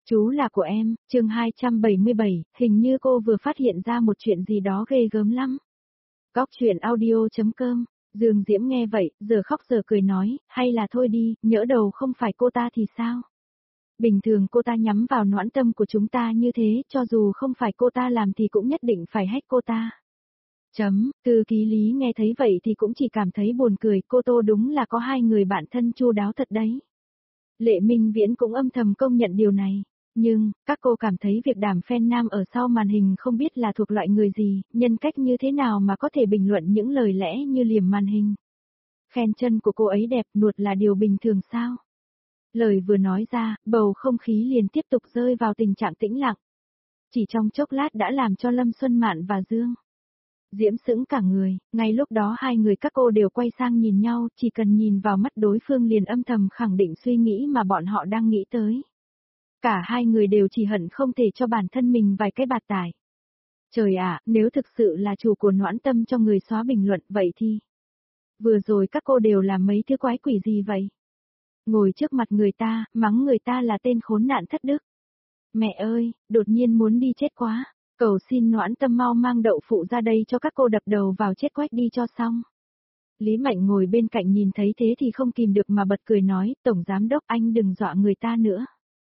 Chú là của em, chương 277, hình như cô vừa phát hiện ra một chuyện gì đó ghê gớm lắm. Góc truyện audio.com, Dương Diễm nghe vậy, giờ khóc giờ cười nói, hay là thôi đi, nhỡ đầu không phải cô ta thì sao? Bình thường cô ta nhắm vào noãn tâm của chúng ta như thế, cho dù không phải cô ta làm thì cũng nhất định phải hách cô ta. Thư ký Lý nghe thấy vậy thì cũng chỉ cảm thấy buồn cười, cô Tô đúng là có hai người bạn thân chu đáo thật đấy. Lệ Minh Viễn cũng âm thầm công nhận điều này. Nhưng, các cô cảm thấy việc đảm fan nam ở sau màn hình không biết là thuộc loại người gì, nhân cách như thế nào mà có thể bình luận những lời lẽ như liềm màn hình. Khen chân của cô ấy đẹp nuột là điều bình thường sao? Lời vừa nói ra, bầu không khí liền tiếp tục rơi vào tình trạng tĩnh lặng. Chỉ trong chốc lát đã làm cho Lâm Xuân Mạn và Dương Diễm sững cả người, ngay lúc đó hai người các cô đều quay sang nhìn nhau, chỉ cần nhìn vào mắt đối phương liền âm thầm khẳng định suy nghĩ mà bọn họ đang nghĩ tới. Cả hai người đều chỉ hận không thể cho bản thân mình vài cái bạt tải. Trời ạ, nếu thực sự là chủ của noãn tâm cho người xóa bình luận vậy thì... Vừa rồi các cô đều làm mấy thứ quái quỷ gì vậy? Ngồi trước mặt người ta, mắng người ta là tên khốn nạn thất đức. Mẹ ơi, đột nhiên muốn đi chết quá. Cầu xin noãn tâm mau mang đậu phụ ra đây cho các cô đập đầu vào chết quách đi cho xong. Lý Mạnh ngồi bên cạnh nhìn thấy thế thì không kìm được mà bật cười nói, Tổng Giám Đốc anh đừng dọa người ta nữa.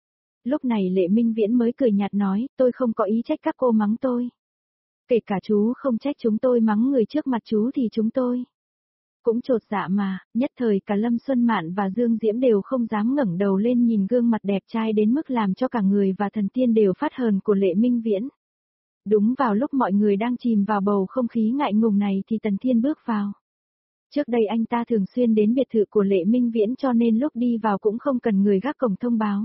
Lúc này Lệ Minh Viễn mới cười nhạt nói, tôi không có ý trách các cô mắng tôi. Kể cả chú không trách chúng tôi mắng người trước mặt chú thì chúng tôi cũng chột dạ mà, nhất thời cả Lâm Xuân Mạn và Dương Diễm đều không dám ngẩng đầu lên nhìn gương mặt đẹp trai đến mức làm cho cả người và thần tiên đều phát hờn của Lệ Minh Viễn. Đúng vào lúc mọi người đang chìm vào bầu không khí ngại ngùng này thì Tần Thiên bước vào. Trước đây anh ta thường xuyên đến biệt thự của Lệ Minh Viễn cho nên lúc đi vào cũng không cần người gác cổng thông báo.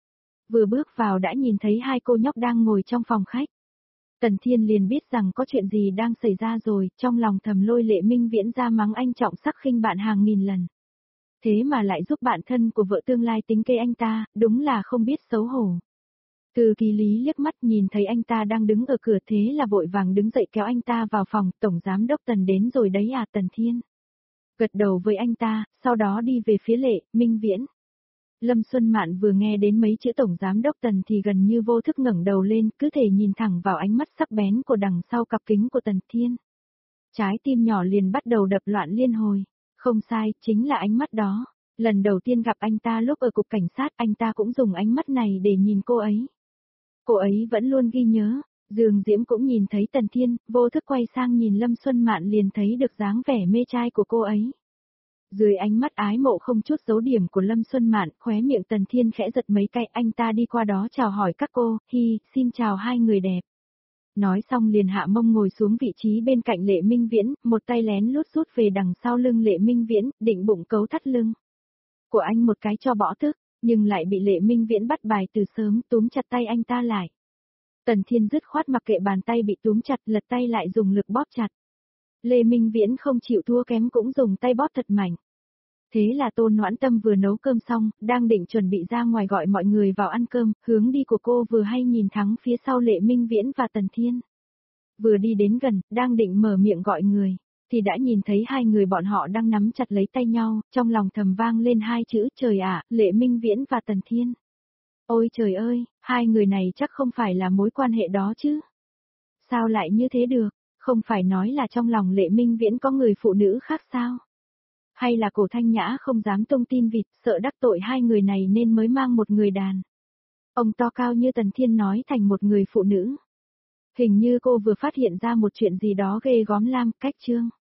Vừa bước vào đã nhìn thấy hai cô nhóc đang ngồi trong phòng khách. Tần Thiên liền biết rằng có chuyện gì đang xảy ra rồi, trong lòng thầm lôi Lệ Minh Viễn ra mắng anh trọng sắc khinh bạn hàng nghìn lần. Thế mà lại giúp bạn thân của vợ tương lai tính kế anh ta, đúng là không biết xấu hổ. Thư ký Lý liếc mắt nhìn thấy anh ta đang đứng ở cửa thế là vội vàng đứng dậy kéo anh ta vào phòng, Tổng Giám Đốc Tần đến rồi đấy à Tần Thiên. Gật đầu với anh ta, sau đó đi về phía Lệ Minh Viễn. Lâm Xuân Mạn vừa nghe đến mấy chữ Tổng Giám Đốc Tần thì gần như vô thức ngẩng đầu lên, cứ thể nhìn thẳng vào ánh mắt sắc bén của đằng sau cặp kính của Tần Thiên. Trái tim nhỏ liền bắt đầu đập loạn liên hồi. Không sai, chính là ánh mắt đó. Lần đầu tiên gặp anh ta lúc ở cục cảnh sát anh ta cũng dùng ánh mắt này để nhìn cô ấy. Cô ấy vẫn luôn ghi nhớ. Dương Diễm cũng nhìn thấy Tần Thiên, vô thức quay sang nhìn Lâm Xuân Mạn liền thấy được dáng vẻ mê trai của cô ấy. Dưới ánh mắt ái mộ không chút giấu điểm của Lâm Xuân Mạn, khóe miệng Tần Thiên khẽ giật mấy cái, anh ta đi qua đó chào hỏi các cô, xin chào hai người đẹp. Nói xong liền hạ mông ngồi xuống vị trí bên cạnh Lệ Minh Viễn, một tay lén lút rút về đằng sau lưng Lệ Minh Viễn, định bụng cấu thắt lưng của anh một cái cho bỏ tức, nhưng lại bị Lệ Minh Viễn bắt bài từ sớm, túm chặt tay anh ta lại. Tần Thiên dứt khoát mặc kệ bàn tay bị túm chặt, lật tay lại dùng lực bóp chặt. Lệ Minh Viễn không chịu thua kém cũng dùng tay bóp thật mạnh. Thế là Tôn Noãn Tâm vừa nấu cơm xong, đang định chuẩn bị ra ngoài gọi mọi người vào ăn cơm, hướng đi của cô vừa hay nhìn thẳng phía sau Lệ Minh Viễn và Tần Thiên. Vừa đi đến gần, đang định mở miệng gọi người, thì đã nhìn thấy hai người bọn họ đang nắm chặt lấy tay nhau, trong lòng thầm vang lên hai chữ trời ạ, Lệ Minh Viễn và Tần Thiên. Ôi trời ơi, hai người này chắc không phải là mối quan hệ đó chứ. Sao lại như thế được, không phải nói là trong lòng Lệ Minh Viễn có người phụ nữ khác sao? Hay là Cổ Thanh Nhã không dám tung tin vịt, sợ đắc tội hai người này nên mới mang một người đàn ông to cao như Tần Thiên nói thành một người phụ nữ. Hình như cô vừa phát hiện ra một chuyện gì đó ghê gớm cách chương.